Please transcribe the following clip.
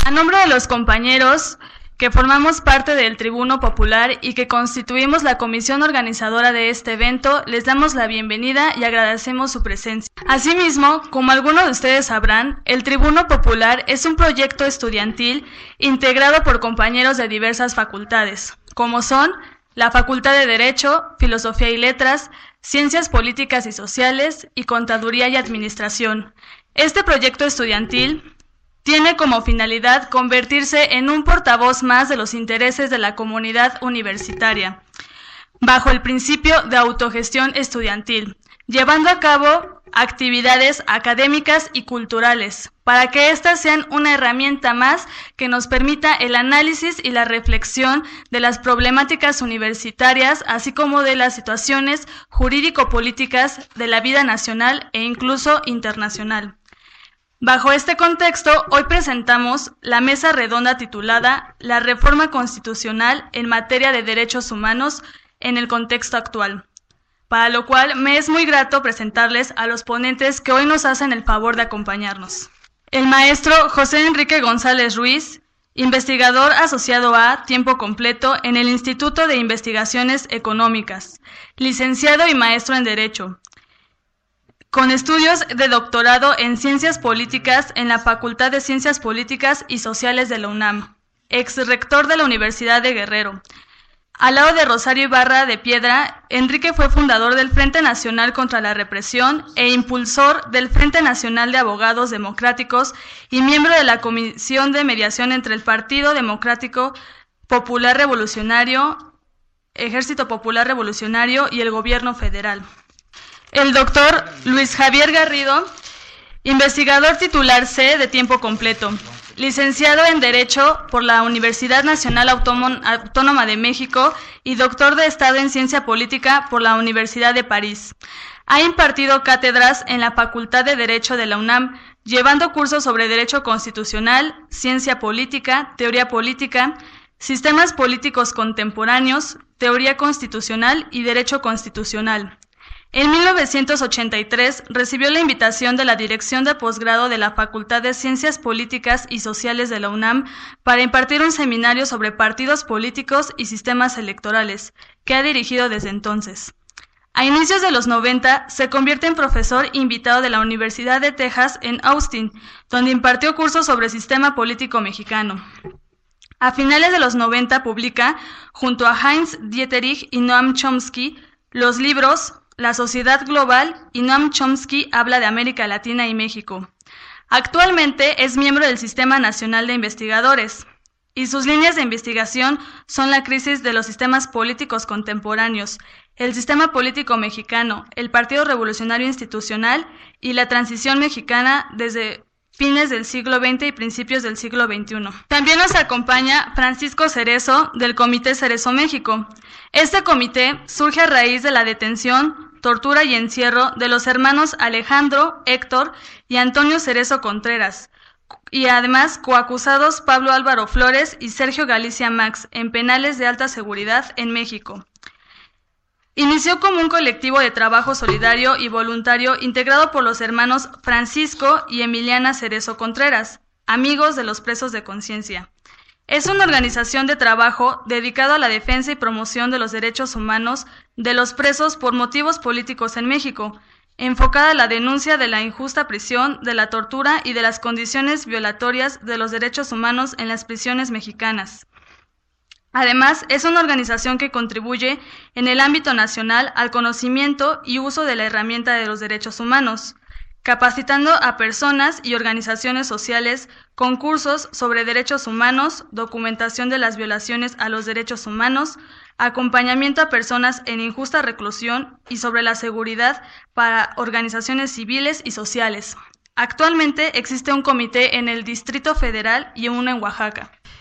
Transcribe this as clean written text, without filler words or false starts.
A nombre de los compañeros que formamos parte del Tribuno Popular y que constituimos la comisión organizadora de este evento, les damos la bienvenida y agradecemos su presencia. Asimismo, como algunos de ustedes sabrán, el Tribuno Popular es un proyecto estudiantil integrado por compañeros de diversas facultades, como son la Facultad de Derecho, Filosofía y Letras, Ciencias Políticas y Sociales y Contaduría y Administración. Este proyecto estudiantil tiene como finalidad convertirse en un portavoz más de los intereses de la comunidad universitaria, bajo el principio de autogestión estudiantil, llevando a cabo actividades académicas y culturales, para que éstas sean una herramienta más que nos permita el análisis y la reflexión de las problemáticas universitarias, así como de las situaciones jurídico-políticas de la vida nacional e incluso internacional. Bajo este contexto, hoy presentamos la mesa redonda titulada La Reforma Constitucional en materia de derechos humanos en el contexto actual, para lo cual me es muy grato presentarles a los ponentes que hoy nos hacen el favor de acompañarnos. El maestro José Enrique González Ruiz, investigador asociado a tiempo completo en el Instituto de Investigaciones Económicas, licenciado y maestro en Derecho, con estudios de doctorado en Ciencias Políticas en la Facultad de Ciencias Políticas y Sociales de la UNAM, ex rector de la Universidad de Guerrero. Al lado de Rosario Ibarra de Piedra, Enrique fue fundador del Frente Nacional contra la Represión e impulsor del Frente Nacional de Abogados Democráticos y miembro de la Comisión de Mediación entre el Partido Democrático Popular Revolucionario, Ejército Popular Revolucionario y el Gobierno Federal. El doctor Luis Javier Garrido, investigador titular C de tiempo completo, licenciado en Derecho por la Universidad Nacional Autónoma de México y doctor de Estado en Ciencia Política por la Universidad de París. Ha impartido cátedras en la Facultad de Derecho de la UNAM, llevando cursos sobre Derecho Constitucional, Ciencia Política, Teoría Política, Sistemas Políticos Contemporáneos, Teoría Constitucional y Derecho Constitucional. En 1983 recibió la invitación de la Dirección de Posgrado de la Facultad de Ciencias Políticas y Sociales de la UNAM para impartir un seminario sobre partidos políticos y sistemas electorales, que ha dirigido desde entonces. A inicios de los 90 se convierte en profesor invitado de la Universidad de Texas en Austin, donde impartió cursos sobre sistema político mexicano. A finales de los 90 publica, junto a Heinz Dieterich y Noam Chomsky, los libros La Sociedad Global y Noam Chomsky habla de América Latina y México. Actualmente es miembro del Sistema Nacional de Investigadores y sus líneas de investigación son la crisis de los sistemas políticos contemporáneos, el sistema político mexicano, el Partido Revolucionario Institucional y la transición mexicana desde fines del siglo XX y principios del siglo XXI. También nos acompaña Francisco Cerezo, del Comité Cerezo México. Este comité surge a raíz de la detención, tortura y encierro de los hermanos Alejandro, Héctor y Antonio Cerezo Contreras, y además coacusados Pablo Álvaro Flores y Sergio Galicia Max en penales de alta seguridad en México. Inició como un colectivo de trabajo solidario y voluntario integrado por los hermanos Francisco y Emiliana Cerezo Contreras, amigos de los presos de conciencia. Es una organización de trabajo dedicada a la defensa y promoción de los derechos humanos de los presos por motivos políticos en México, enfocada a la denuncia de la injusta prisión, de la tortura y de las condiciones violatorias de los derechos humanos en las prisiones mexicanas. Además, es una organización que contribuye en el ámbito nacional al conocimiento y uso de la herramienta de los derechos humanos, capacitando a personas y organizaciones sociales con cursos sobre derechos humanos, documentación de las violaciones a los derechos humanos, acompañamiento a personas en injusta reclusión y sobre la seguridad para organizaciones civiles y sociales. Actualmente existe un comité en el Distrito Federal y uno en Oaxaca.